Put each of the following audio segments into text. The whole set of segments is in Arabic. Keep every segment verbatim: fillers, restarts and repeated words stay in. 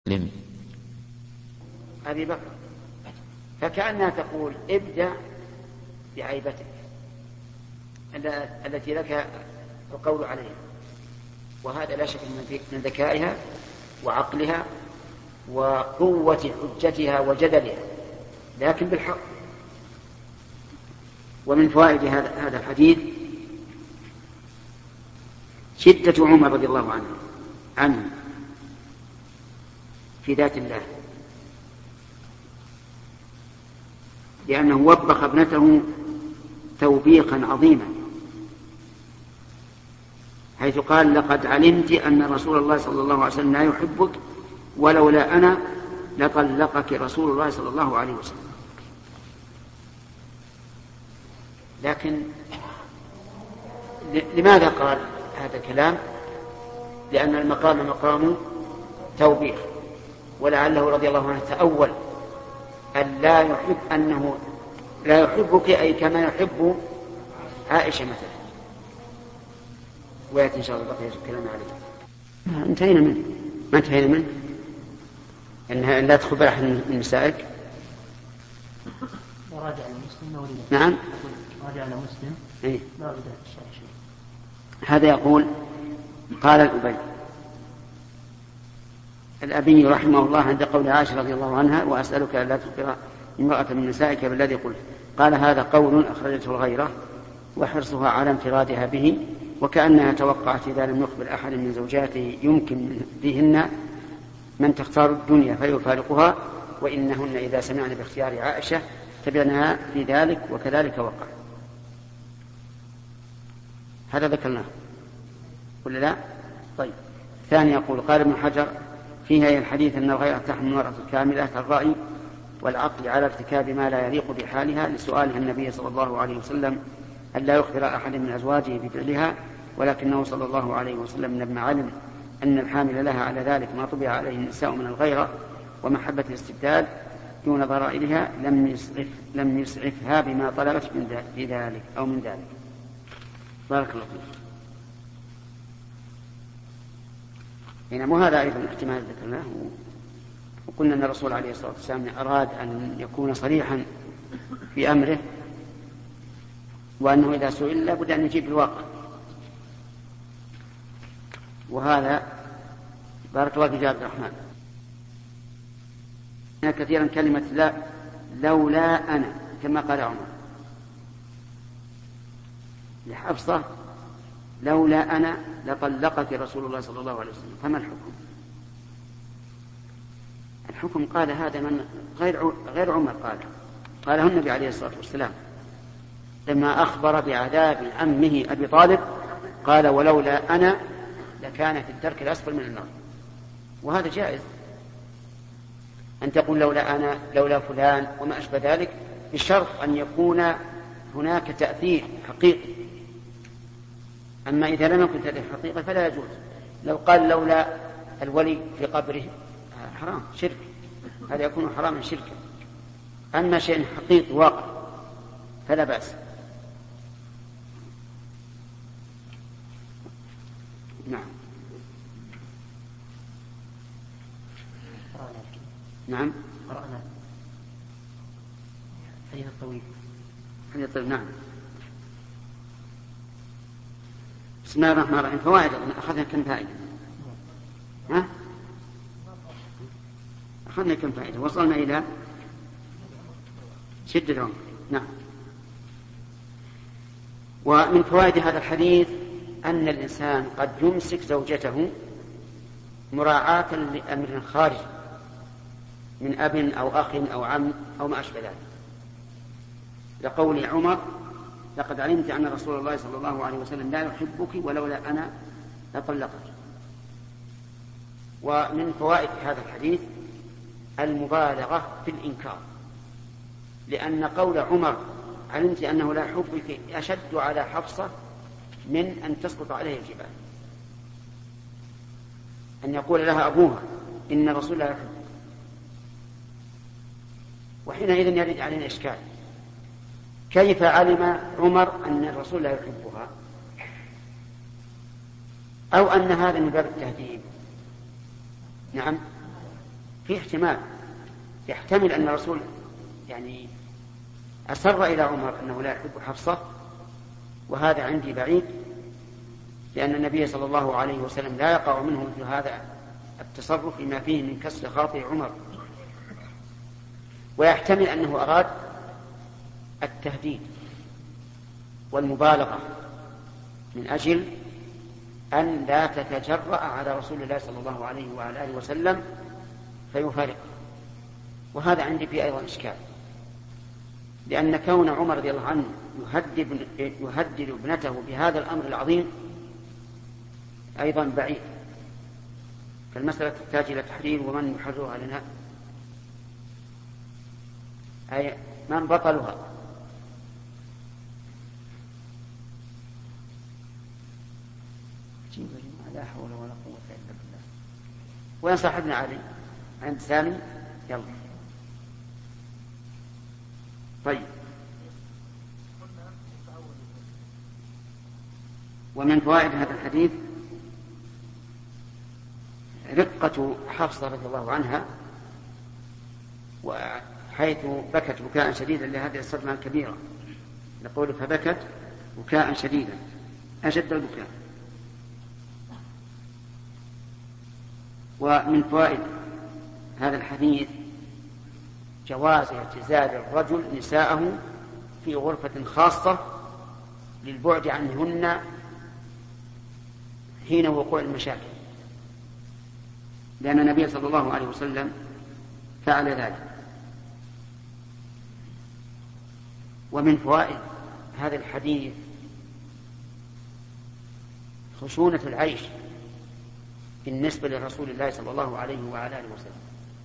لم. أبي بكر، فكأنها تقول ابدأ بعيبتك التي لك القول عليها، وهذا لا شك من ذكائها وعقلها وقوة حجتها وجدلها، لكن بالحق. ومن فوائد هذا الحديث شدة عمر رضي الله عنه عنه في ذات الله، لأنه وبخ ابنته توبيخا عظيما، حيث قال: لقد علمت أن رسول الله صلى الله عليه وسلم لا يحبك، ولولا أنا لطلقك رسول الله صلى الله عليه وسلم. لكن لماذا قال هذا الكلام؟ لأن المقام مقام توبيخ، ولعله رضي الله عنه تأول أن لا يحب أنه لا يحبك أي كما يحب عائشة مثلا. ويأتي إن شاء الله بقية الكلام عليه. انتهينا منه، ما انتهينا منه أنها لا تخبر أحد من نسائك. وراجع المسلم. نعم. راجع المسلم. إيه؟ لا بدأ الشرع شيء. هذا يقول: قال الأبي الأبي رحمه الله عند قول عائشة رضي الله عنها: وأسألك ألا تخبر امرأة من نسائك بالذي قلت. قال: هذا قول أخرجته الغيرة وحرصها على انفرادها به، وكأنها توقعت إذا لم يخبر أحد من زوجاته يمكن بهن من تختار الدنيا فيفارقها، وإنهن إذا سمعن باختيار عائشة تبعناها في ذلك، وكذلك وقع. هذا ذكرناه ولا لا؟ طيب. ثاني يقول: قال ابن حجر فيها الحديث أن الغيرة تحمل المرأة الكاملة الرأي والعقل على ارتكاب ما لا يليق بحالها، لسؤالها النبي صلى الله عليه وسلم أن لا يخبر أحد من أزواجه بفعلها، ولكنه صلى الله عليه وسلم لما علم أن الحامل لها على ذلك ما طبع عليه النساء من الغيرة ومحبة الاستبداد دون ضرائرها لم يسعف لم يسعفها بما طلبت من في ذلك أو من ذلك. بارك الله فيك. إنما وهذا أيضا احتمال ذكرناه، وقلنا أن الرسول عليه الصلاة والسلام أراد أن يكون صريحا في أمره، وأنه إذا سئل لا بد أن يجيب الواقع. وهذا بارك الله فيك يا عبد الرحمن. كثيرا كلمة لا لولا أنا كما قال عمر لحفصة: لولا أنا لطلقك رسول الله صلى الله عليه وسلم. فما الحكم؟ الحكم قال هذا من غير غير عمر، قال قاله النبي عليه الصلاة والسلام لما أخبر بعذاب عمه أبي طالب، قال: ولولا أنا لكان في الدرك الأسفل من النار. وهذا جائز أن تقول لولا أنا لولا فلان وما أشبه ذلك، بشرط أن يكون هناك تأثير حقيقي. أما إذا لم يكن تأثير حقيقي فلا يجوز. لو قال لولا الولي في قبره حرام شرك، هذا يكون حراما شركا. أما شيء حقيقي واقع فلا بأس. نعم. نعم. قرأنا حديث الطويل. حديث الطويل. نعم. بسم الله الرحمن الرحيم. فوائد أخذنا كم فائدة؟ ها؟ أخذنا كم فائدة؟ وصلنا إلى شدة العمر. نعم. ومن فوائد هذا الحديث أن الإنسان قد يمسك زوجته مراعاة لأمر خارج من أب أو أخ أو عم أو ما أشبه ذلك، لقول عمر: لقد علمت أن رسول الله صلى الله عليه وسلم لا يحبك ولولا أنا لطلقك. ومن فوائد هذا الحديث المبالغة في الإنكار، لأن قول عمر علمت أنه لا يحبك أشد على حفصة من أن تسقط عليه الجبال، أن يقول لها أبوها إن الرسول لا يحبك. وحينئذ يرد علينا إشكال: كيف علم عمر أن الرسول لا يحبها؟ أو أن هذا من باب التهذيب؟ نعم، في احتمال، يحتمل أن الرسول يعني أسر إلى عمر أنه لا يحب حفصة، وهذا عندي بعيد، لأن النبي صلى الله عليه وسلم لا يقع منه مثل هذا التصرف لما فيه من كسر خاطر عمر. ويحتمل أنه أراد التهديد والمبالغة من أجل أن لا تتجرأ على رسول الله صلى الله عليه وعلى آله وسلم فيفارق. وهذا عندي فيه أيضا إشكال، لأن كون عمر رضي الله عنه يهدد, يهدد ابنته بهذا الأمر العظيم أيضا بعيد، فالمسألة تحتاج إلى تحرير. ومن يحررها لنا؟ أي من بطلها؟ لا حول ولا قوة إلا بالله. وين صاحبنا علي؟ عند سامي؟ يلا. طيب. ومن فوائد هذا الحديث رقة حفصة رضي الله عنها، وحيث بكت بكاء شديدا لهذه الصدمة الكبيرة، نقول فبكت بكاء شديدا أشد البكاء. ومن فوائد هذا الحديث جواز اعتزال الرجل نساءه في غرفة خاصة للبعد عنهن حين وقوع المشاكل، لأن النبي صلى الله عليه وسلم فعل ذلك. ومن فوائد هذا الحديث خشونة العيش بالنسبة لرسول الله صلى الله عليه وعلى آله وسلم.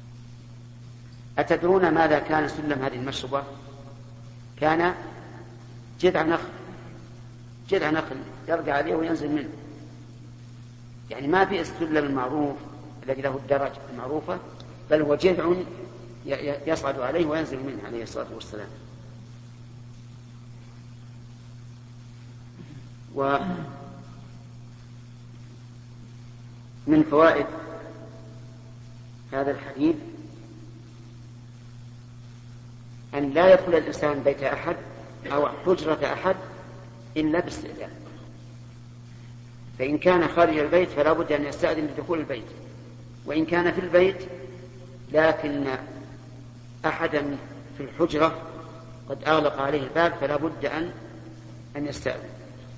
أتدرون ماذا كان سلم هذه المشربة؟ كان جذع نخل، جذع نخل يرجع عليه وينزل منه، يعني ما في السلم المعروف الذي له الدرج المعروفة، بل هو جذع يصعد عليه وينزل منه عليه الصلاة والسلام. ومن فوائد هذا الحديث أن لا يدخل الإنسان بيت أحد أو حجرة أحد إلا باستئذان، فإن كان خارج البيت فلا بد أن يستأذن لدخول البيت، وإن كان في البيت لكن أحدا في الحجرة قد أغلق عليه الباب فلا بد أن أن يستأذن.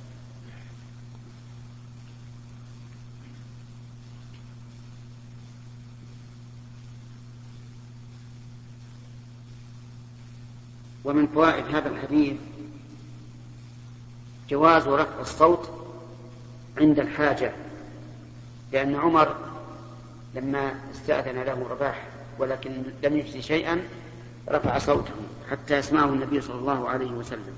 ومن فوائد هذا الحديث جواز رفع الصوت عند الحاجة، لأن عمر لما استأذن له رباح ولكن لم يفسي شيئا رفع صوته حتى يسمعه النبي صلى الله عليه وسلم.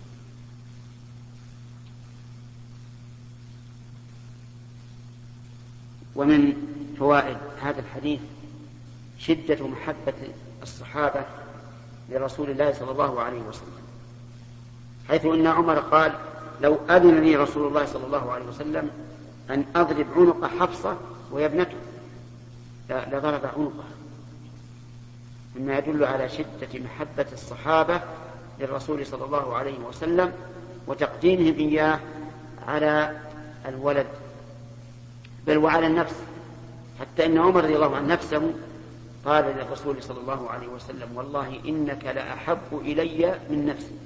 ومن فوائد هذا الحديث شدة محبة الصحابة لرسول الله صلى الله عليه وسلم، حيث أن عمر قال لو أذن لي رسول الله صلى الله عليه وسلم أن أضرب عنق حفصة وهي ابنته لضرب عنقه، مما يدل على شدة محبة الصحابة للرسول صلى الله عليه وسلم وتقديمهم إياه على الولد بل وعلى النفس، حتى أن عمر رضي الله عنه نفسه قال للرسول صلى الله عليه وسلم والله إنك لأحب إلي من نفسي.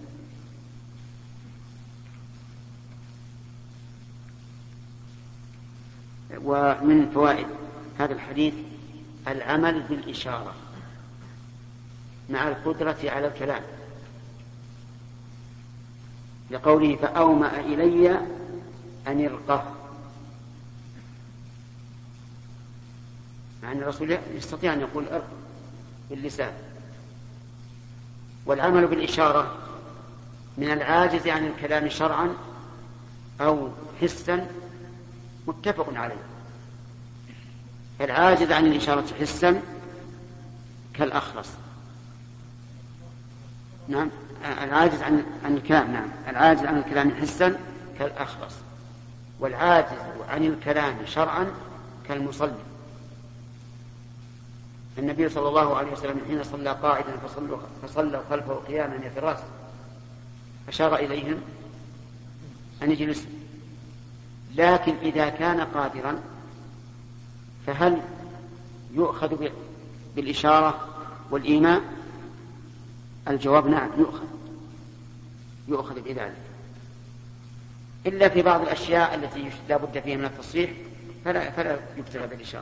ومن فوائد هذا الحديث العمل بالإشارة مع القدرة على الكلام، لقوله فأومأ إلي أن يرقه، مع أن الرسول يستطيع أن يقول أرق باللسان. والعمل بالإشارة من العاجز عن الكلام شرعا أو حسا متفق عليه. العاجز عن الإشارة حسا كالأخرس، نعم العاجز عن عن الكلام، نعم العاجز عن الكلام حسا كالأخرس، والعاجز عن الكلام شرعا كالمصلي. النبي صلى الله عليه وسلم حين صلى قاعدا فصلوا, فصلوا خلفه قياما يفراس أشار إليهم أن يجلسوا. لكن إذا كان قادرا فهل يؤخذ بالإشارة والإيماء؟ الجواب نعم، يؤخذ يؤخذ بذلك، إلا في بعض الأشياء التي لا بد فيها من التصريح فلا, فلا يكتب بالإشارة.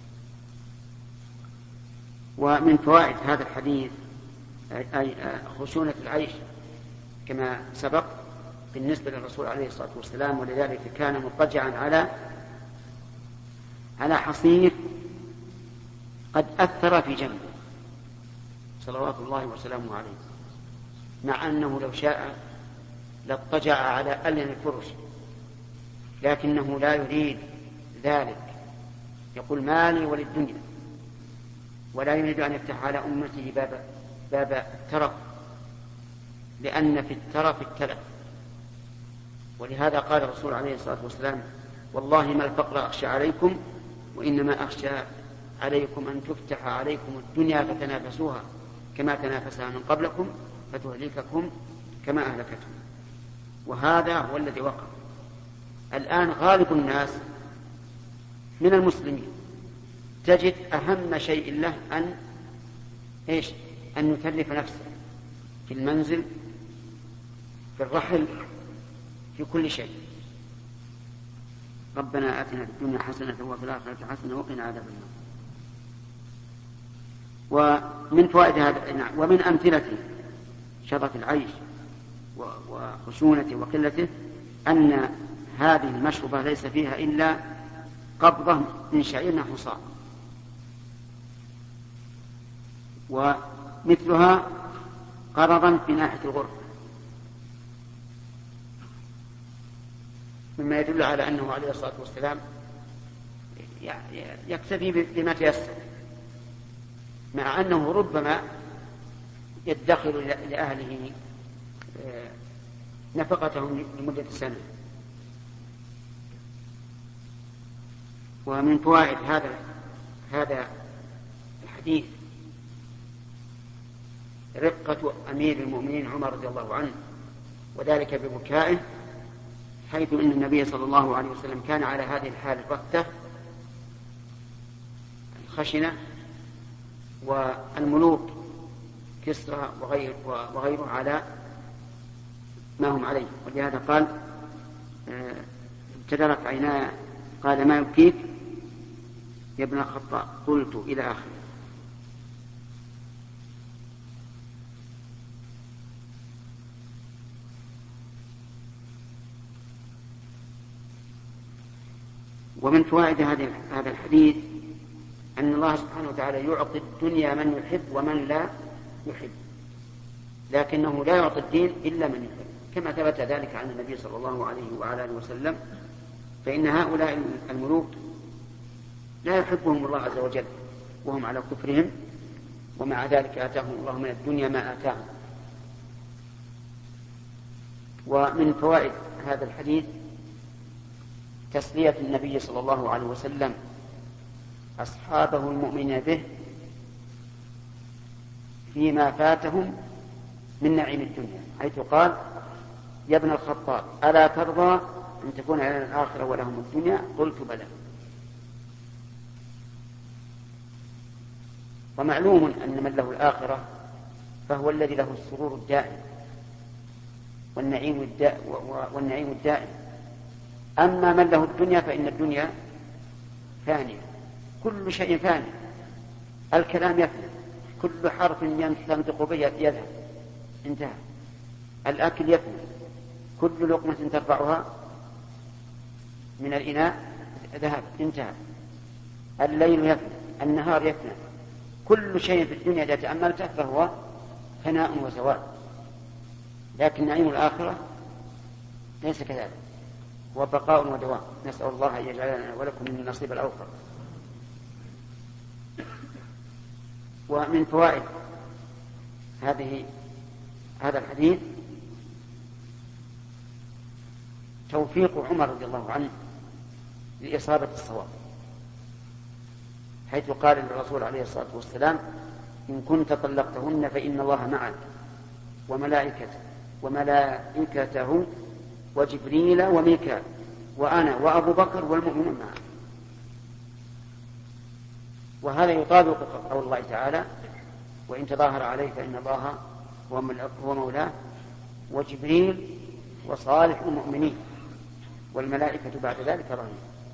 ومن فوائد هذا الحديث أي خشونة العيش كما سبق بالنسبة للرسول عليه الصلاة والسلام، ولذلك كان مضطجعا على على حصير قد أثر في جنبه صلوات الله وسلامه عليه، مع أنه لو شاء لاضطجع على ألين الفرش، لكنه لا يريد ذلك، يقول مالي وللدنيا، ولا يريد أن يفتح على أمته باب, باب الترف، لأن في الترف التلف. ولهذا قال الرسول عليه الصلاة والسلام والله ما الفقر أخشى عليكم وإنما أخشى عليكم أن تفتح عليكم الدنيا فتنافسوها كما تنافسها من قبلكم فتهلككم كما أهلكتهم. وهذا هو الذي وقع الآن. غالب الناس من المسلمين تجد أهم شيء له أن إيش؟ أن يكلف نفسه في المنزل، في الرحل، في كل شيء. ربنا آتنا في الدنيا حسنة وفي الآخرة حسنة وقنا عذاب النار. ومن فوائد هذا ومن أمثلته شرف العيش وخشونته وقلته أن هذه المشربة ليس فيها إلا قبضة من شعير نحو صاع، ومثلها قرضا في ناحية الغرفة، مما يدل على أنه عليه الصلاة والسلام يكتفي بما تيسر، مع أنه ربما يدخر لأهله نفقتهم لمدة سنة. ومن فوائد هذا هذا الحديث رقة أمير المؤمنين عمر رضي الله عنه، وذلك ببكائه، حيث أن النبي صلى الله عليه وسلم كان على هذه الحال الرقة الخشنة، والملوك كسرى وغير وغيره على ما هم عليه. ولهذا قال ابتدرت عيناي، قال ما يبكيك يا ابن الخطاب؟ قلت إلى آخره. ومن فوائد هذا الحديث أن الله سبحانه وتعالى يعطي الدنيا من يحب ومن لا يحب، لكنه لا يعطي الدين إلا من يحب، كما ثبت ذلك عن النبي صلى الله عليه وعلى آله وسلم. فإن هؤلاء الملوك لا يحبهم الله عز وجل وهم على كفرهم، ومع ذلك آتاهم الله من الدنيا ما آتاهم. ومن فوائد هذا الحديث تسلية النبي صلى الله عليه وسلم أصحابه المؤمنين به فيما فاتهم من نعيم الدنيا، حيث قال يا ابن الخطاب ألا ترضى أن تكون لنا الآخرة ولهم الدنيا؟ قلت بلى. ومعلوم أن من له الآخرة فهو الذي له السرور الدائم والنعيم الدائم, والنعيم الدائم. أما من له الدنيا فإن الدنيا فانية، كل شيء فاني، الكلام يفنى، كل حرف ينطق به يذهب انتهى، الأكل يفنى، كل لقمة ترفعها من الإناء ذهب انتهى، الليل يفنى، النهار يفنى، كل شيء في الدنيا إذا تأملته فهو فناء وزوال. لكن نعيم الآخرة ليس كذلك، هو بقاء ودوام. نسأل الله أن يجعلنا ولكم من النصيب الأوفر. ومن فوائد هذه هذا الحديث توفيق عمر رضي الله عنه لإصابة الصواب، حيث قال للرسول عليه الصلاة والسلام: إن كنت طلقتهن فإن الله معك وملائكته وملائكته وجبريل وميكال وأنا وأبو بكر والمؤمنون معه. وهذا يطابق قول الله تعالى: وإن تظاهر عليه فإن الله هو مولاه وجبريل وصالح المؤمنين والملائكة بعد ذلك ظهير.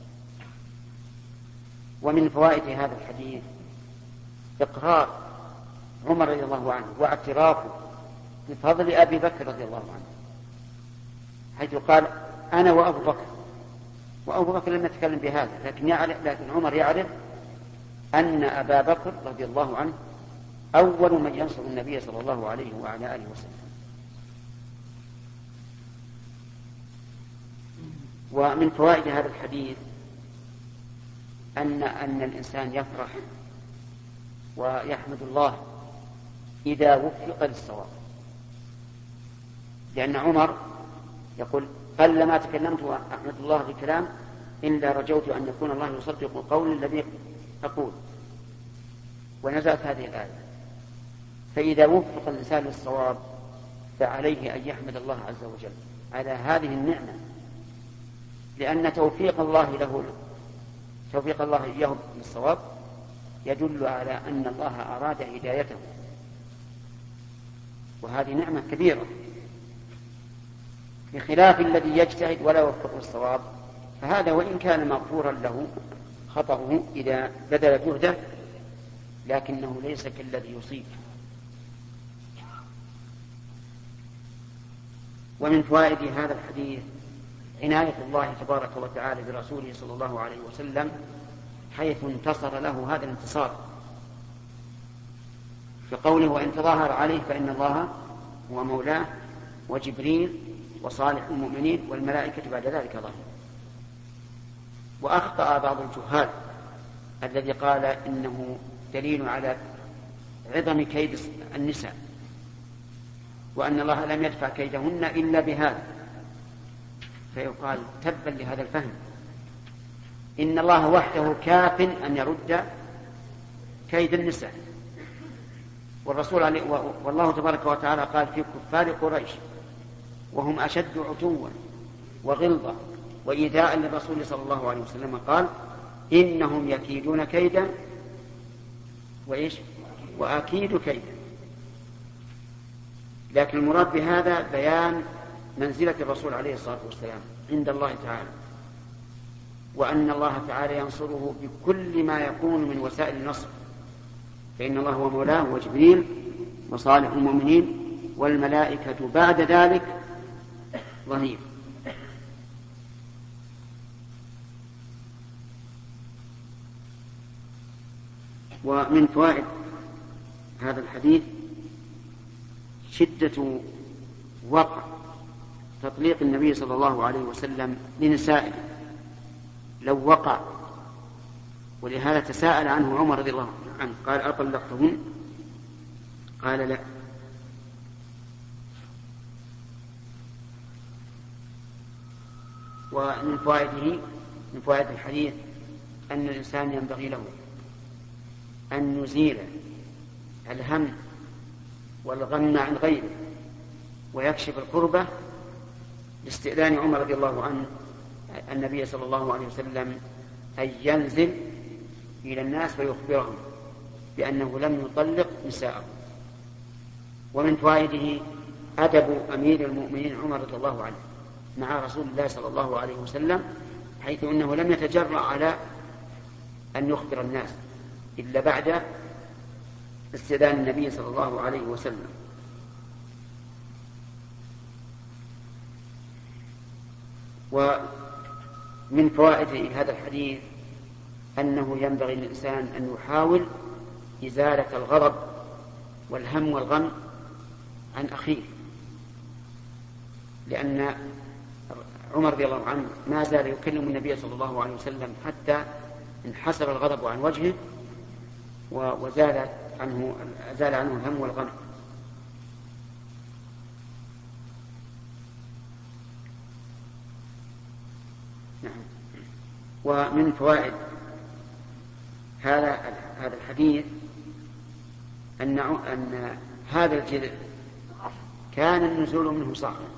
ومن فوائد هذا الحديث إقرار عمر رضي الله عنه واعترافه بفضل أبي بكر رضي الله عنه، حيث قال: أنا وأبو بكر. وأبو بكر لم يتكلم بهذا، لكن, يعرف لكن عمر يعرف أن أبا بكر رضي الله عنه أول من ينصر النبي صلى الله عليه وعلى آله وسلم. ومن فوائد هذا الحديث أن أن الإنسان يفرح ويحمد الله إذا وفق للصواب، لأن عمر يقول: قلما تكلمت وأحمد الله بكلام إلا رجوت أن يكون الله يصدق القول الذي أقول. ونزلت هذه الآية. فإذا وفق الإنسان للصواب فعليه أن يحمد الله عز وجل على هذه النعمة، لأن توفيق الله له توفيق الله إياه للصواب يدل على أن الله أراد هدايته، وهذه نعمة كبيرة، بخلاف الذي يجتهد ولا يوفق للصواب، فهذا وإن كان مغفورا له خطأه إذا بذل جهده، لكنه ليس كالذي يصيب. ومن فوائد هذا الحديث عناية الله تبارك وتعالى برسوله صلى الله عليه وسلم، حيث انتصر له هذا الانتصار في قوله: وإن تظاهر عليه فإن الله هو مولاه وجبريل وصالح المؤمنين والملائكة بعد ذلك ظهير. وأخطأ بعض الجهال الذي قال إنه دليل على عظم كيد النساء، وأن الله لم يدفع كيدهن إلا بهذا، فيقال: تبا لهذا الفهم، إن الله وحده كاف أن يرد كيد النساء. والرسول عليه والله تبارك وتعالى قال في كفار قريش: وهم أشد عتوا وغلظة وإيذاء للرسول صلى الله عليه وسلم، قال: إنهم يكيدون كيدا وإيش وأكيد كيدا. لكن المراد بهذا بيان منزلة الرسول عليه الصلاة والسلام عند الله تعالى، وأن الله تعالى ينصره بكل ما يكون من وسائل النصر، فإن الله هو مولاه وجبريل وصالح المؤمنين والملائكة بعد ذلك ظهير. ومن فوائد هذا الحديث شدة وقع تطليق النبي صلى الله عليه وسلم لنسائه لو وقع، ولهذا تساءل عنه عمر رضي الله عنه قال: أطلقتهن؟ قال: لا. ومن فوائده من فوائد الحديث أن الإنسان ينبغي له أن يزيل الهم والغم عن غيره ويكشف الكربة لاستئذان عمر رضي الله عنه النبي صلى الله عليه وسلم أن ينزل إلى الناس ويخبرهم بأنه لم يطلق نساءه. ومن فوائده أدب أمير المؤمنين عمر رضي الله عنه مع رسول الله صلى الله عليه وسلم، حيث أنه لم يتجرأ على أن يخبر الناس إلا بعد استئذان النبي صلى الله عليه وسلم. ومن فوائد هذا الحديث أنه ينبغي للإنسان أن يحاول إزالة الغضب والهم والغم عن أخيه، لأن عمر رضي الله عنه ما زال يكلم النبي صلى الله عليه وسلم حتى انحسر الغضب عن وجهه وزال عنه زال عنه الهم والغم. نعم. ومن فوائد هذا هذا الحديث أن أن هذا الجذع كان النزول منه صعبا،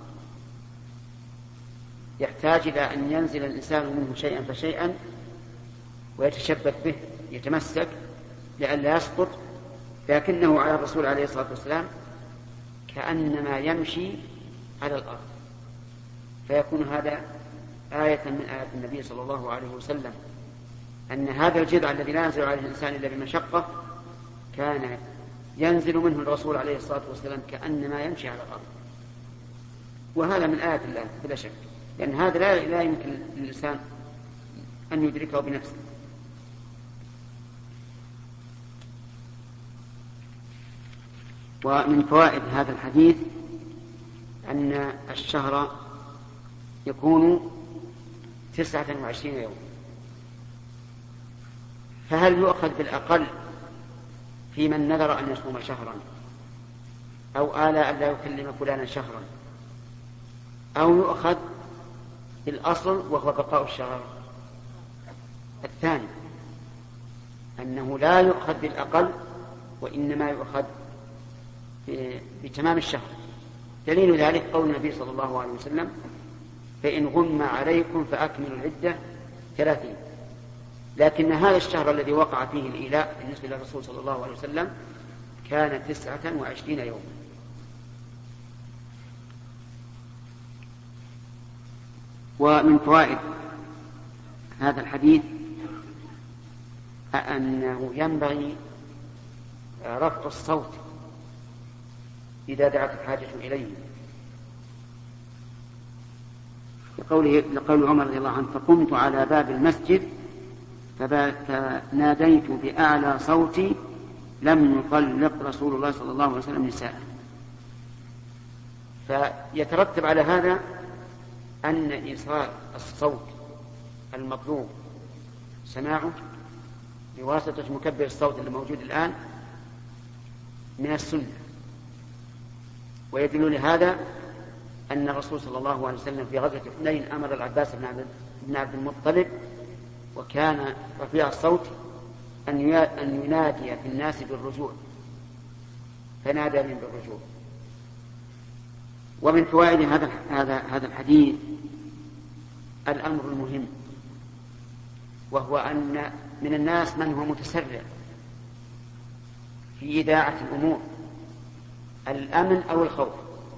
يحتاج إلى أن ينزل الإنسان منه شيئا فشيئا ويتشبك به، يتمسك لئلا يسقط، لكنه على الرسول عليه الصلاة والسلام كأنما يمشي على الأرض، فيكون هذا آية من آيات النبي صلى الله عليه وسلم، أن هذا الجذع الذي لا ينزل عليه الإنسان إلا بمشقة كان ينزل منه الرسول عليه الصلاة والسلام كأنما يمشي على الأرض. وهذا من آيات الله بلا شك، لأن هذا لا, لا يمكن للإنسان أن يدركه بنفسه. ومن فوائد هذا الحديث أن الشهر يكون تسعة وعشرين يوم، فهل يؤخذ بالأقل في من نذر أن يصوم شهرا، أو آلى أن لا يكلم فلانا شهرا، أو يؤخذ بالأصل وهو بقاء الشهر؟ الثاني أنه لا يؤخذ بالأقل وإنما يؤخذ بتمام الشهر. دليل ذلك قول النبي صلى الله عليه وسلم: فإن غم عليكم فأكملوا العدة ثلاثين. لكن هذا الشهر الذي وقع فيه الإيلاء بالنسبة للرسول صلى الله عليه وسلم كان تسعة وعشرين يوما. ومن فوائد هذا الحديث أنه ينبغي رفع الصوت إذا دعت الحاجة إليه، لقوله لقول عمر رضي الله عنه: فقمت على باب المسجد فناديت بأعلى صوتي لم يطلق رسول الله صلى الله عليه وسلم نساءه. فيترتب على هذا أن إيصال الصوت المطلوب سماعه بواسطة مكبر الصوت الموجود الآن من السنة. ويدل لهذا أن الرسول صلى الله عليه وسلم في غزوة حنين أمر العباس بن عبد المطلب وكان رفيع الصوت أن ينادي في الناس بالرجوع، فنادى من بالرجوع. ومن فوائد هذا هذا هذا الحديث الأمر المهم، وهو أن من الناس من هو متسرع في إذاعة الأمور، الأمن أو الخوف،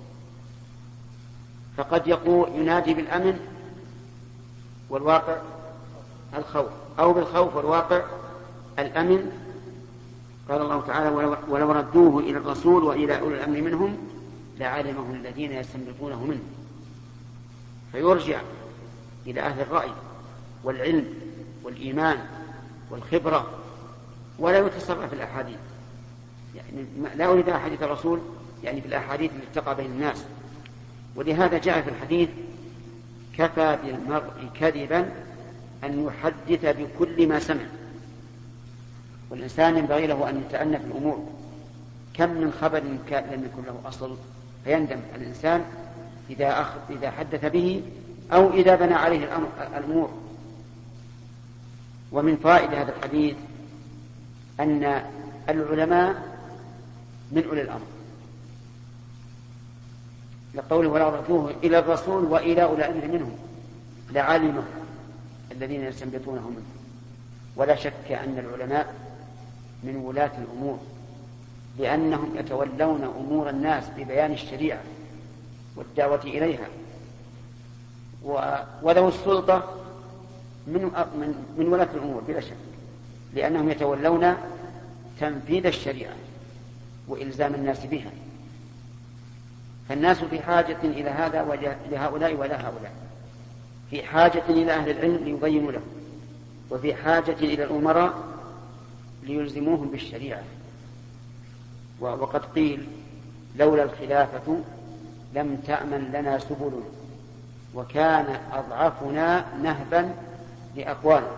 فقد يقول ينادي بالأمن والواقع الخوف، أو بالخوف والواقع الأمن. قال الله تعالى: ولو ردوه إلى الرسول وإلى أولي الأمر منهم لعلمه الذين يستنبطونه منه. فيرجع إلى أهل الرأي والعلم والإيمان والخبرة، ولا يتسرع في الأحاديث. يعني لا أريد أحاديث الرسول يعني في الأحاديث التي تقع بين الناس. ولهذا جاء في الحديث: كفى بالمرء كذبا أن يحدث بكل ما سمع. والإنسان ينبغي له أن يتأنى في الأمور. كم من خبر لم يكن له أصل فيندم الإنسان إذا, أخ... إذا حدث به أو إذا بنى عليه الأمر... الأمور. ومن فائدة هذا الحديث أن العلماء من أولي الأمر، لقوله: ولا ردوه إلى الرسول وإلى أولي الأمر منهم لعلمه الذين يستنبطونه منه. ولا شك أن العلماء من ولاة الأمور، لأنهم يتولون أمور الناس ببيان الشريعة والدعوة إليها. وذو السلطة من, من, من ولاة الأمور بلا شك، لأنهم يتولون تنفيذ الشريعة وإلزام الناس بها. فالناس في حاجة إلى هذا ولهؤلاء ولا هؤلاء، في حاجة إلى أهل العلم ليبينوا لهم، وفي حاجة إلى الأمراء ليلزموهم بالشريعة. وقد قيل: لولا الخلافة لم تأمن لنا سبل وكان أضعفنا نهبا لأقوالنا.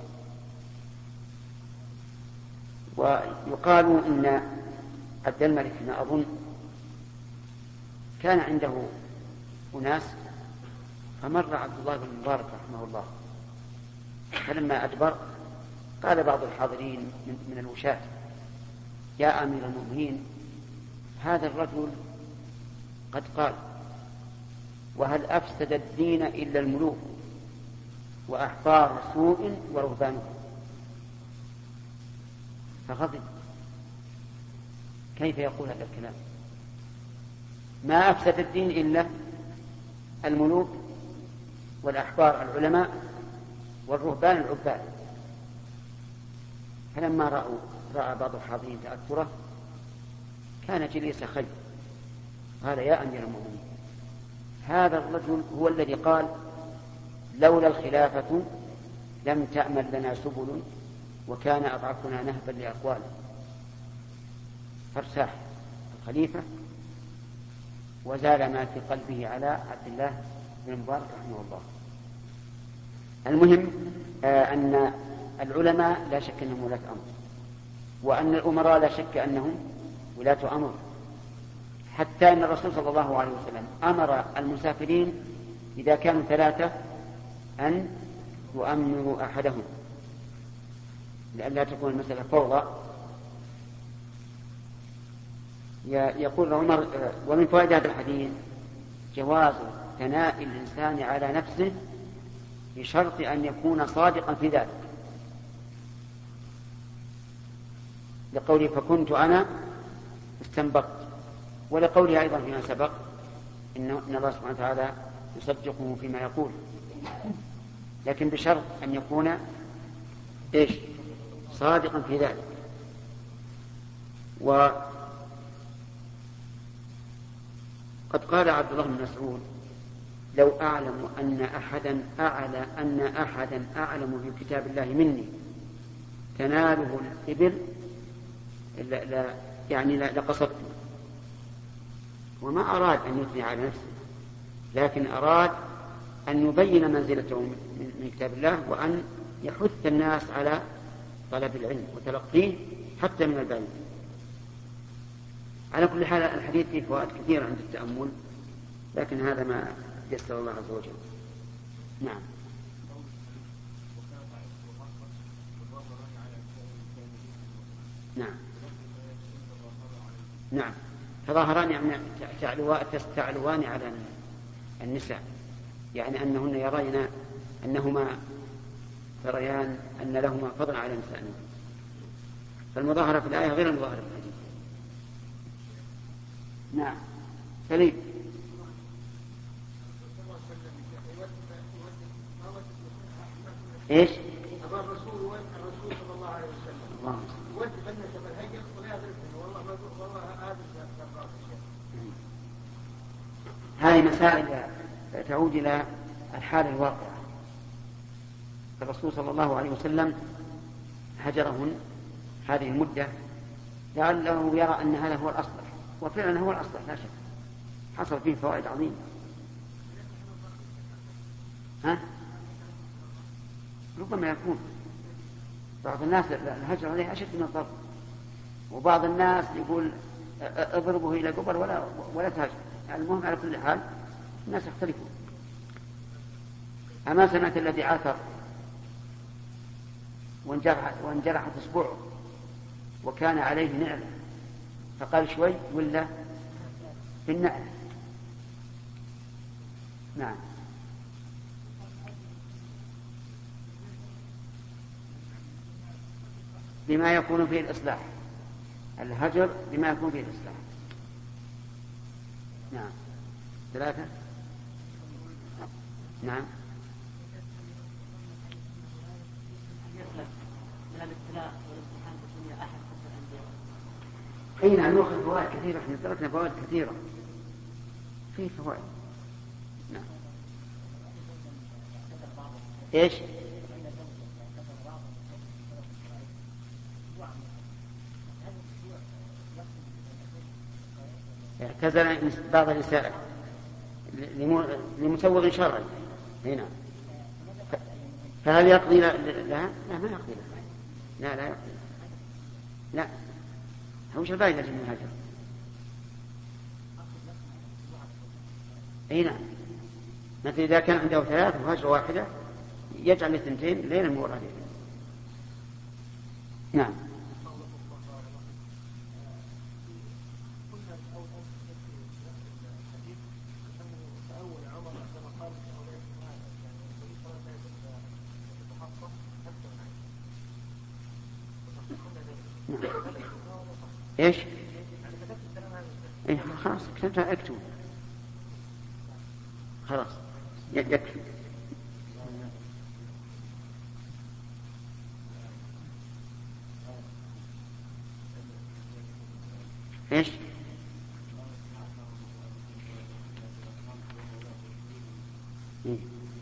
ويقال إن عبد الملك بن أظن كان عنده أناس، فمر عبد الله بن مبارك رحمه الله، فلما أدبر قال بعض الحاضرين من الوشاة: يا أمير المؤمنين، هذا الرجل قد قال: وهل أفسد الدين إلا الملوك وأحبار سوء ورهبانه. فغضب: كيف يقول هذا الكلام؟ ما أفسد الدين إلا الملوك والأحبار العلماء والرهبان العباد. فلما رأوا رأى بعض الحاضرين تأثره كان جليس خير. قال: يا أمير المؤمنين، هذا الرجل هو الذي قال: لولا الخلافة لم تأمن لنا سبل وكان أضعفنا نهبا لأقواله. فارتاح الخليفة وزال ما في قلبه على عبد الله بن مبارك رحمه الله. المهم آه أن العلماء لا شك أنهم ولاة أمر، وأن الأمراء لا شك أنهم ولاة أمر، حتى أن الرسول صلى الله عليه وسلم أمر المسافرين إذا كانوا ثلاثة أن يؤمروا أحدهم لئلا تكون المسألة فوضى. يقول عمر: ومن فوائد هذا الحديث جواز ثناء الإنسان على نفسه بشرط أن يكون صادقا في ذلك، لقوله: فكنت أنا استنبطت، ولقوله أيضا فيما سبق: إن الله سبحانه وتعالى يصدقه فيما يقول، لكن بشرط أن يكون إيش؟ صادقا في ذلك. وقد قال عبد الله بن مسعود: لو أعلم أن أحدا أعلى أن أحدا أعلم بكتاب الله مني تناله الإبل لا لا يعني لقصدت. وما أراد أن يثني على نفسه، لكن أراد أن يبين منزلته من كتاب الله، وأن يحث الناس على طلب العلم وتلقيه حتى من البعيد. على كل حال الحديث فيه فوائد كثيرة عند التأمل، لكن هذا ما يسر الله عز وجل. نعم. نعم نعم تظاهران يعني تستعلوان على النساء، يعني أنهن يرين أنهما تريان أن لهما فضل على النساء، فالمظاهرة في الآية غير المظاهرة في الحديث. نعم. سليم. ايش؟ الرسول الرسول صلى الله عليه وسلم يوجب أن الهجر ولا يدركه، والله والله هذا هذه مسائل تعود إلى الحال الواقعة. الرسول صلى الله عليه وسلم هجرهن هذه المدة لعله يرى أن هذا هو الأصلح، وفعلا هو الأصلح لا شك، حصل فيه فوائد عظيمة. ها؟ ربما يكون بعض الناس الهجر عليه أشد من الضرب، وبعض الناس يقول اضربه إلى قبر ولا ولا تهجر. المهم على كل حال الناس يختلفون. أما سمعت الذي عاثر وانجرحت أسبوعه وكان عليه نعلة فقال شوي ولا في النعلة. نعم. بما يكون فيه الإصلاح، الهجر بما يكون فيه الإصلاح. نعم. ثلاثة. نعم. أي نعم، نأخذ فوائد كثيرة، احنا تركنا فوائد كثيرة، في فوائد. نعم. ايش؟ اعتزل بعض النساء لمسوغ شرعي. هنا فهل يقضي؟ لا لا, لا ما يقضي. لا لا يقضي. لا هو شو الفائدة من الهجر؟ اي نعم. مثل اذا كان عنده ثلاث وهجر واحدة يجعل الاثنتين لين المراد. نعم. ايش؟ ايه خلاص كتبتها اكتب خلاص يكفي. ايش؟ إيه؟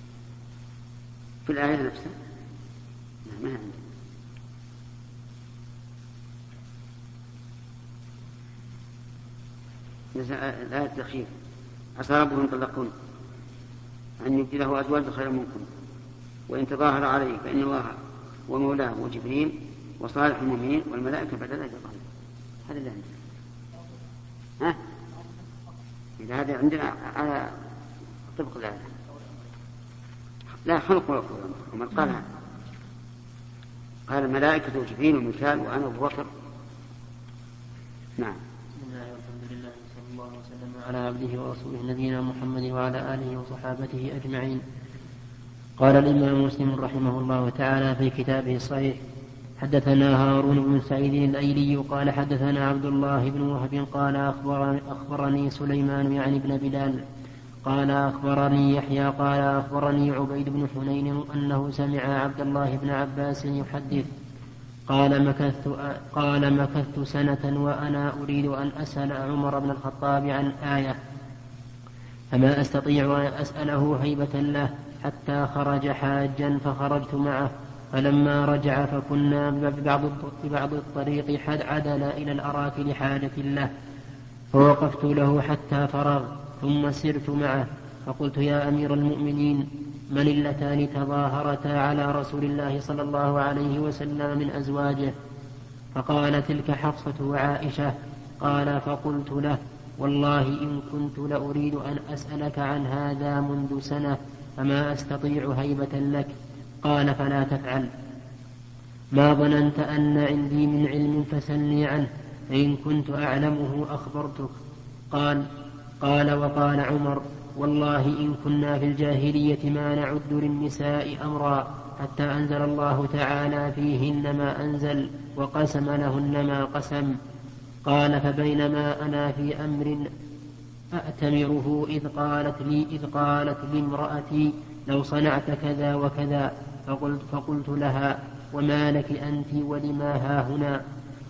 في الآية نفسها ما عندي. الآية الأخيرة عسى ربكم طلقون أن يبدله أزواجا خيرا منكم وإن تظاهر عليه فإن الله ومولاه وجبريل وصالح المؤمنين والملائكة بعد ذلك ظهر. هذا اللي عندنا. ها؟ إذا هذا عندنا على طبق الآية. لا خلق ولا قوة. ومن قالها قال الملائكة وجبريل وميكال وأنا أبو بكر. نعم. على عبده ورسوله نبينا محمد وعلى آله وصحابته أجمعين. قال الإمام مسلم رحمه الله تعالى في كتابه الصحيح: حدثنا هارون بن سعيد الأيلي قال حدثنا عبد الله بن وهب قال أخبرني سليمان يعني بن بلال قال أخبرني يحيى قال أخبرني عبيد بن حنين أنه سمع عبد الله بن عباس يحدث قال مكثت, قال مكثت سنة وأنا أريد أن أسأل عمر بن الخطاب عن آية فما أستطيع أن أسأله هيبة له حتى خرج حاجا فخرجت معه فلما رجع فكنا ببعض, ببعض الطريق حد عدل إلى الأراك لحاجة له فوقفت له حتى فرغ ثم سرت معه فقلت: يا أمير المؤمنين، من اللتان تظاهرتا على رسول الله صلى الله عليه وسلم من أزواجه؟ فقال: تلك حفصة وعائشة. قال: فقلت له: والله إن كنت لأريد أن أسألك عن هذا منذ سنة فما أستطيع هيبة لك. قال: فلا تفعل. ما ظننت أن عندي من علم فسلني عنه فإن كنت أعلمه أخبرتك. قال قال وقال عمر: والله إن كنا في الجاهلية ما نعد للنساء أمرا حتى أنزل الله تعالى فيهن ما أنزل وقسم لهن ما قسم. قال: فبينما أنا في أمر أأتمره إذ قالت لي إذ قالت لي امرأتي: لو صنعت كذا وكذا. فقلت, فقلت لها: وما لك أنت ولما هاهنا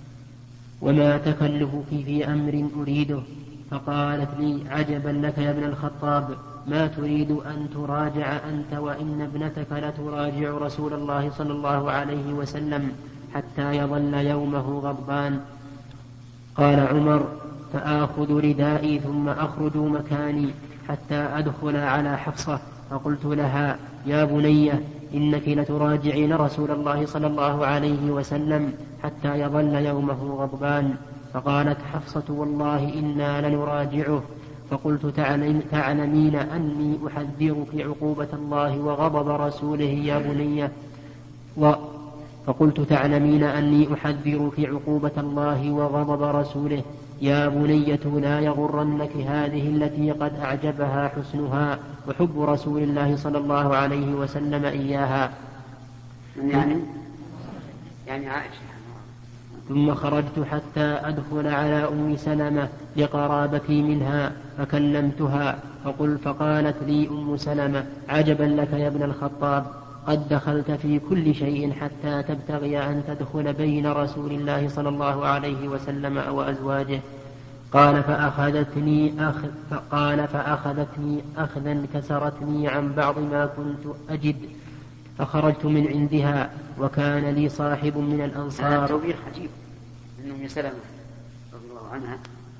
وما تكلفك في أمر أريده؟ فقالت لي: عجبا لك يا ابن الخطاب، ما تريد أن تراجع أنت وإن ابنتك لتراجع رسول الله صلى الله عليه وسلم حتى يظل يومه غضبان. قال عمر: فآخذ ردائي ثم أخرج مكاني حتى أدخل على حفصة. فقلت لها: يا بنية، إنك لتراجعين رسول الله صلى الله عليه وسلم حتى يظل يومه غضبان. فقالت حفصة: والله إنا لنراجعه. فقلت: تعلمين أني أحذرك عقوبة الله وغضب رسوله يا بنية و فقلت تعلمين أني أحذرك عقوبة الله وغضب رسوله يا بنية، لا يغرنك هذه التي قد أعجبها حسنها وحب رسول الله صلى الله عليه وسلم إياها. يعني يعني عائشة. ثم خرجت حتى أدخل على أم سلمة لقرابتي منها فكلمتها فقل فقالت لي أم سلمة: عجبا لك يا ابن الخطاب، قد دخلت في كل شيء حتى تبتغي أن تدخل بين رسول الله صلى الله عليه وسلم وأزواجه. قال فأخذتني أخ... قال فأخذتني أخذا كسرتني عن بعض ما كنت أجد، فخرجت من عندها وكان لي صاحب من الأنصار. توبيخ عجيب من أم سلمة رضي الله عنها،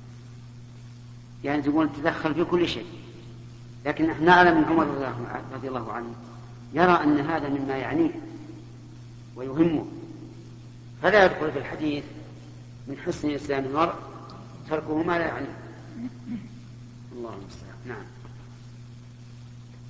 يعني تقول تدخل في كل شيء، لكن نحن نعلم من عمر رضي الله عنه يرى أن هذا مما يعنيه ويهمه، فلا يدخل في الحديث من حسن إسلام المرء تركه ما لا يعنيه. الله المستعان. نعم.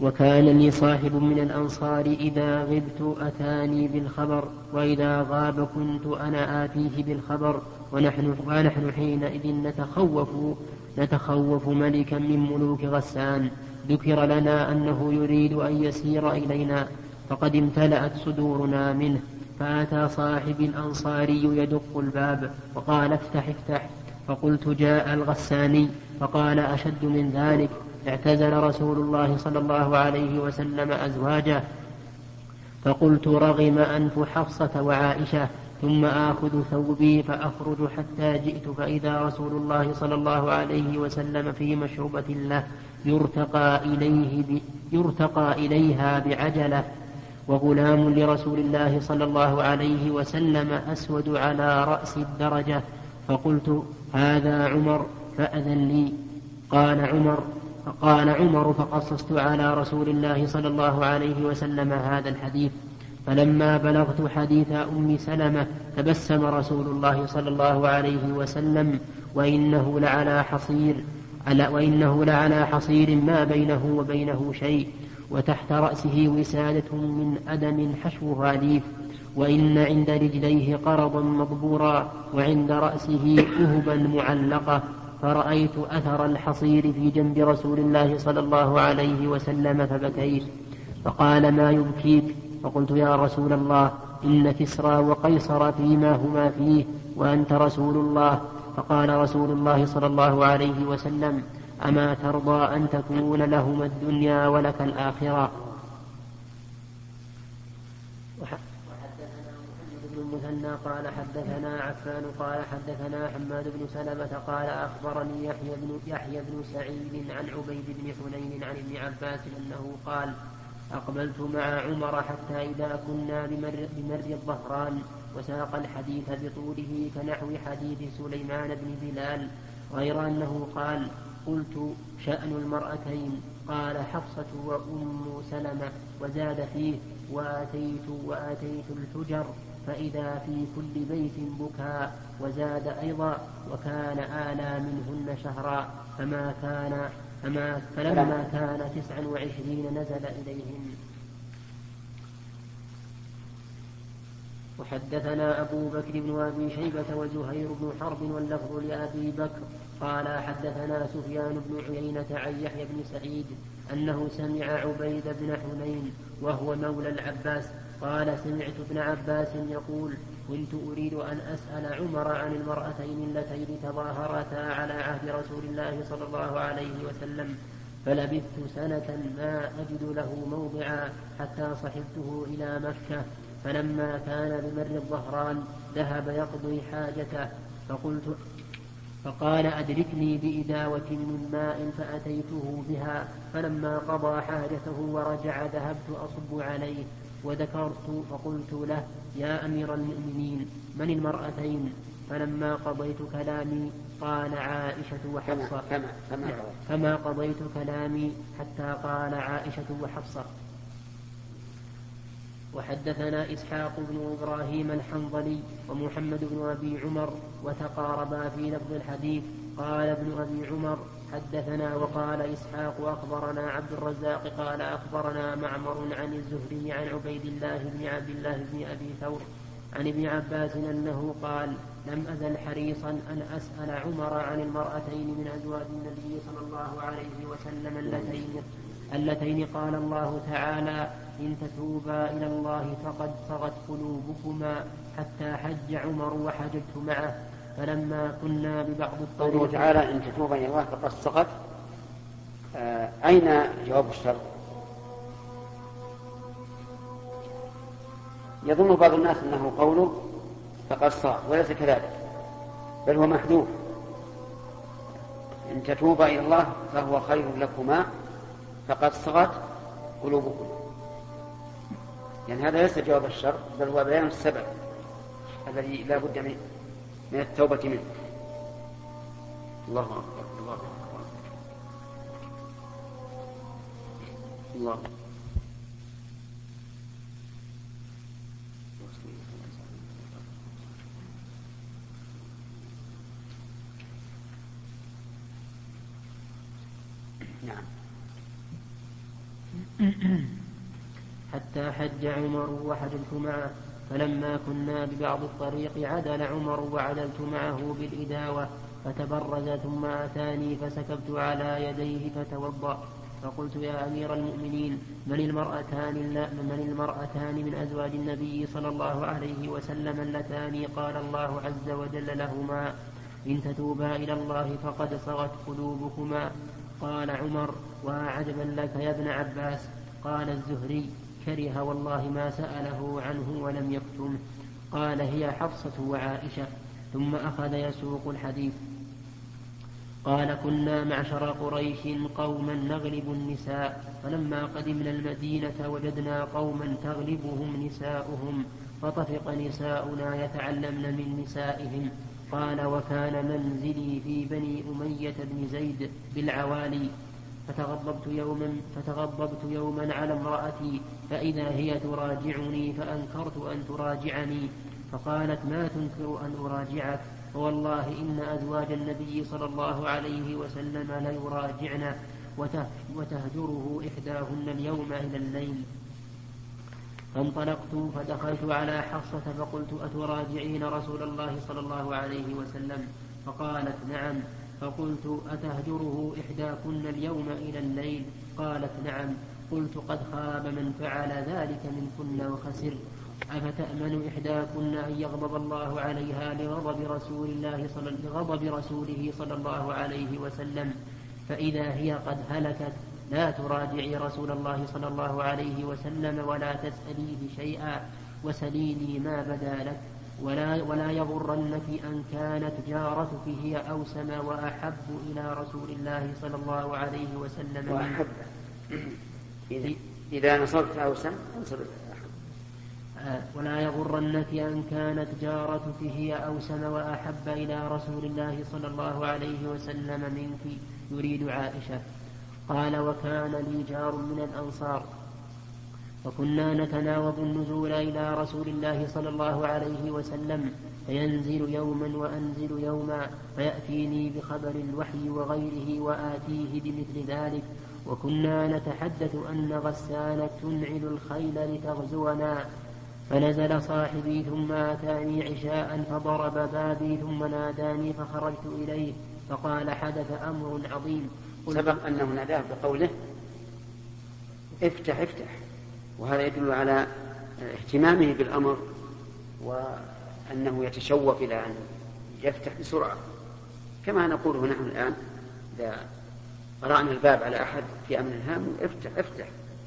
وكان لي صاحب من الأنصار إذا غبت أتاني بالخبر وإذا غاب كنت أنا آتيه بالخبر ونحن, ونحن حينئذ نتخوف, نتخوف ملكا من ملوك غسان ذكر لنا أنه يريد أن يسير إلينا فقد امتلأت صدورنا منه. فأتى صاحب الأنصاري يدق الباب وقال افتح افتح. فقلت جاء الغساني. فقال أشد من ذلك اعتزل رسول الله صلى الله عليه وسلم أزواجه. فقلت رغم أنف حفصة وعائشة ثم آخذ ثوبي فأخرج حتى جئت فإذا رسول الله صلى الله عليه وسلم في مشربة له يرتقى, إليه ب... يرتقى إليها بعجلة وغلام لرسول الله صلى الله عليه وسلم أسود على رأس الدرجة. فقلت هذا عمر فأذن لي. قال عمر قال عمر فقصصت على رسول الله صلى الله عليه وسلم هذا الحديث. فلما بلغت حديث أم سلمة تبسم رسول الله صلى الله عليه وسلم وإنه لعلى حصير وإنه لعلى حصير ما بينه وبينه شيء وتحت رأسه وسادة من أدم حشوها ليف وإن عند رجليه قرضا مضبورا وعند رأسه أهبا معلقة. فرأيت أثر الحصير في جنب رسول الله صلى الله عليه وسلم فبكيت. فقال ما يبكيك؟ فقلت يا رسول الله إن كسرى وقيصر فيما هما فيه وأنت رسول الله. فقال رسول الله صلى الله عليه وسلم أما ترضى أن تكون لهما الدنيا ولك الآخرة؟ المثنى قال حدثنا عفان قال حدثنا حماد بن سلمة قال أخبرني يحيى بن, يحيى بن سعيد عن عبيد بن حنين عن ابن عباس أنه قال أقبلت مع عمر حتى إذا كنا بمر, بمر الظهران وساق الحديث بطوله كنحو حديث سليمان بن بلال غير أنه قال قلت شأن المرأتين قال حفصة وأم سلمة وزاد فيه وآتيت, وآتيت الحجر فإذا في كل بيت بكاء وزاد أيضا وكان آلى منهن شهرا فما كان فما فلما كان تسعا وعشرين نزل إليهن. وحدثنا أبو بكر بن أبي شيبة وزهير بن حرب واللفظ لأبي بكر قال حدثنا سفيان بن عيينة عن يحيى بن سعيد أنه سمع عبيد بن حنين وهو مولى العباس قال سمعت ابن عباس يقول كنت أريد أن أسأل عمر عن المرأتين اللتين تظاهرتا على عهد رسول الله صلى الله عليه وسلم فلبثت سنة ما أجد له موضعا حتى صحبته إلى مكة فلما كان بمر الظهران ذهب يقضي حاجته فقلت فقال أدركني بإداوة من ماء فأتيته بها فلما قضى حاجته ورجع ذهبت أصب عليه وذكرت فقلت له يا أمير المؤمنين من المرأتين؟ فلما قضيت كلامي قال عائشة وحفصة فما, فما, فما قضيت كلامي حتى قال عائشة وحفصة. وحدثنا إسحاق بن إبراهيم الحنظلي ومحمد بن أبي عمر وتقاربا في لفظ الحديث. قال ابن أبي عمر حدثنا وقال إسحاق أخبرنا عبد الرزاق قال أخبرنا معمر عن الزهري عن عبيد الله بن عبد الله بن أبي ثور عن ابن عباس أنه قال لم أزل حريصا أن أسأل عمر عن المرأتين من أزواج النبي صلى الله عليه وسلم اللتين, اللتين قال الله تعالى إن تتوبا إلى الله فقد صغت قلوبكما حتى حج عمر وحججت معه فلما كنا ببعض الطريق. قوله تعالى إن تتوبا إلى الله فقد صغت آه أين جواب الشرط؟ يظن بعض الناس أنه قوله فقد صغت وليس كذلك بل هو محذوف إن تتوبا إلى الله فهو خير لكما فقد صغت قلوبكم يعني هذا ليس جواب الشرط بل هو بيان السبب الذي لا بد من من التوبة منه. الله أكبر الله أكبر الله نعم. حتى حج عمر وحجلت معه، فلما كنا ببعض الطريق عدل عمر وعدلت معه بالإداوة، فتبرز ثم أتاني فسكبت على يديه فتوضأ. فقلت يا أمير المؤمنين من المرأتان, من المرأتان من أزواج النبي صلى الله عليه وسلم اللتان قال الله عز وجل لهما إن تتوبا إلى الله فقد صغت قلوبكما؟ قال عمر وعجبا لك يا ابن عباس. قال الزهري كره والله ما سأله عنه ولم يكتمه. قال هي حفصة وعائشة. ثم أخذ يسوق الحديث. قال كنا معشر قريش قوما نغلب النساء، فلما قدمنا المدينة وجدنا قوما تغلبهم نساؤهم، فطفق نساؤنا يتعلمن من نسائهم. قال وكان منزلي في بني أمية بن زيد بالعوالي، فتغضبت يوما, فتغضبت يوما على امرأتي فإذا هي تراجعني فأنكرت أن تراجعني، فقالت ما تنكر أن أراجعك؟ فوالله إن أزواج النبي صلى الله عليه وسلم ليراجعن وتهجره إحداهن اليوم إلى الليل. فانطلقت فدخلت على حفصة فقلت أتراجعين رسول الله صلى الله عليه وسلم؟ فقالت نعم. فقلت أتهجره إحداكن اليوم إلى الليل؟ قالت نعم. قلت قد خاب من فعل ذلك منكن وخسر. أفتأمن إحداكن أن يغضب الله عليها لغضب رسول الله صلى لغضب رسوله صلى الله عليه وسلم، فإذا هي قد هلكت لا تراجعي رسول الله صلى الله عليه وسلم ولا تسأليه شيئا، وسليني ما بدا لك، ولا, ولا يغرنك أن كانت جارتك هي أوسم وأحب إلى رسول الله صلى الله عليه وسلم. وأحب إذا نصرت أوسم أنصرت. ولا يغرنك أن كانت جارتك هي أوسم وأحب إلى رسول الله صلى الله عليه وسلم منك، يريد عائشة. قال وكان لي جار من الأنصار، وكنا نتناوب النزول إلى رسول الله صلى الله عليه وسلم، فينزل يوما وأنزل يوما، فيأتيني بخبر الوحي وغيره وآتيه بمثل ذلك. وكنا نتحدث أن غسان تنعل الخيل لتغزونا، فنزل صاحبي ثم أتاني عشاء فضرب بابي ثم ناداني فخرجت إليه فقال حدث أمر عظيم. سبق أنه ناداه بقوله افتح افتح، وهذا يدل على اهتمامه بالأمر وأنه يتشوق إلى أن يفتح بسرعة، كما نقوله نحن الآن إذا قرأنا الباب على أحد في أمر هام افتح افتح.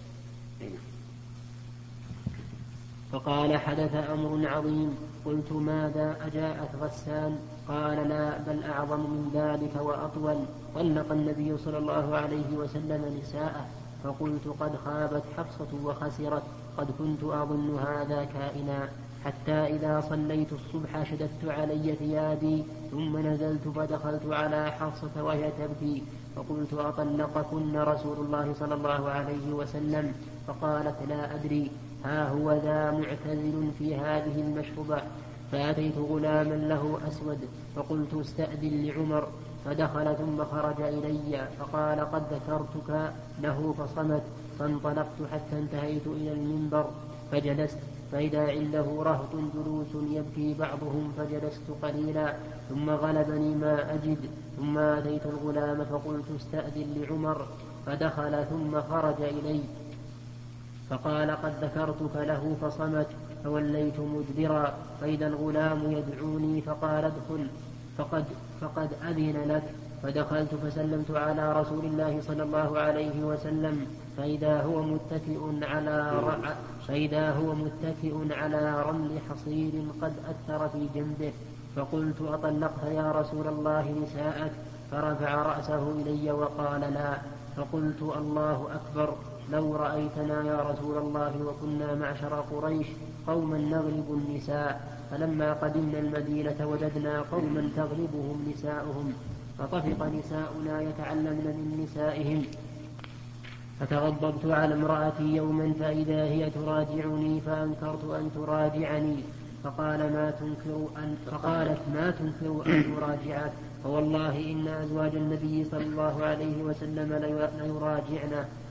فقال حدث أمر عظيم. قلت ماذا أجاءت غسان؟ قال لا بل أعظم من ذلك وأطول، طلق النبي صلى الله عليه وسلم نساءه. فقلت قد خابت حفصة وخسرت، قد كنت أظن هذا كائنا، حتى إذا صليت الصبح شددت علي ثيابي ثم نزلت فدخلت على حفصة وهي تبكي، فقلت أطلقكن رسول الله صلى الله عليه وسلم؟ فقالت لا أدري، ها هو ذا معتزل في هذه المشربة. فأتيت غلاما له أسود فقلت استأذن لعمر، فدخل ثم خرج إلي فقال قد ذكرتك له فصمت. فانطلقت حتى انتهيت إلى المنبر فجلست، فإذا عنده رهط جلوس يبكي بعضهم، فجلست قليلا ثم غلبني ما أجد، ثم أتيت الغلام فقلت استأذن لعمر، فدخل ثم خرج إلي فقال قد ذكرتك له فصمت. فوليت مدبرا فإذا الغلام يدعوني فقال ادخل فقد, فقد أذن لك. فدخلت فسلمت على رسول الله صلى الله عليه وسلم، فإذا هو متكئ على رع... فإذا هو متكئ على رمل حصير قد أثر في جنبه. فقلت أطلقت يا رسول الله نساءك؟ فرفع رأسه إلي وقال لا. فقلت الله أكبر، لو رأيتنا يا رسول الله وكنا معشر قريش قوما نغلب النساء، فلما قدمنا المدينة وجدنا قوما تغلبهم نساؤهم، فطفق نساؤنا يتعلمن من نسائهم. فتغضبت على امرأتي يوما فإذا هي تراجعني فأنكرت أن تراجعني، فقال ما تنكر أن فقالت ما تنكر أن تراجعك؟ فوالله إن أزواج النبي صلى الله عليه وسلم ليراجعن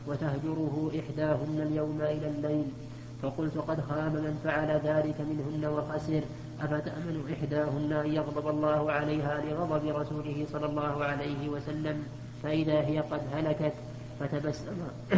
وتهجره إحداهن اليوم إلى الليل. فقلت قد خاب من فعل ذلك منهن وخسر. أفتأمن إحداهن أن يغضب الله عليها لغضب رسوله صلى الله عليه وسلم فإذا هي قد هلكت؟ فتبسم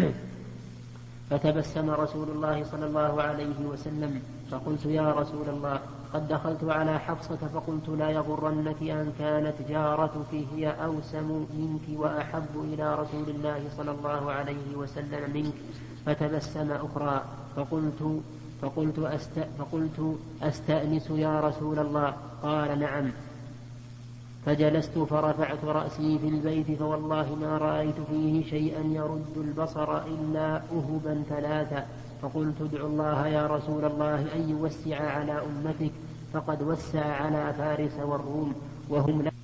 فتبسم رسول الله صلى الله عليه وسلم. فقلت يا رسول الله قد دخلت على حفصة فقلت لا يغرنك أن كانت جارتك هي أوسم منك وأحب إلى رسول الله صلى الله عليه وسلم منك. فتبسم أخرى. فقلت فقلت, أست فقلت أستأنس يا رسول الله؟ قال نعم. فجلست فرفعت رأسي في البيت فوالله ما رأيت فيه شيئا يرد البصر إلا أهبا ثلاثة. فقلت ادع الله يا رسول الله أن يوسع على أمتك فقد وسع على فارس والروم وهم لا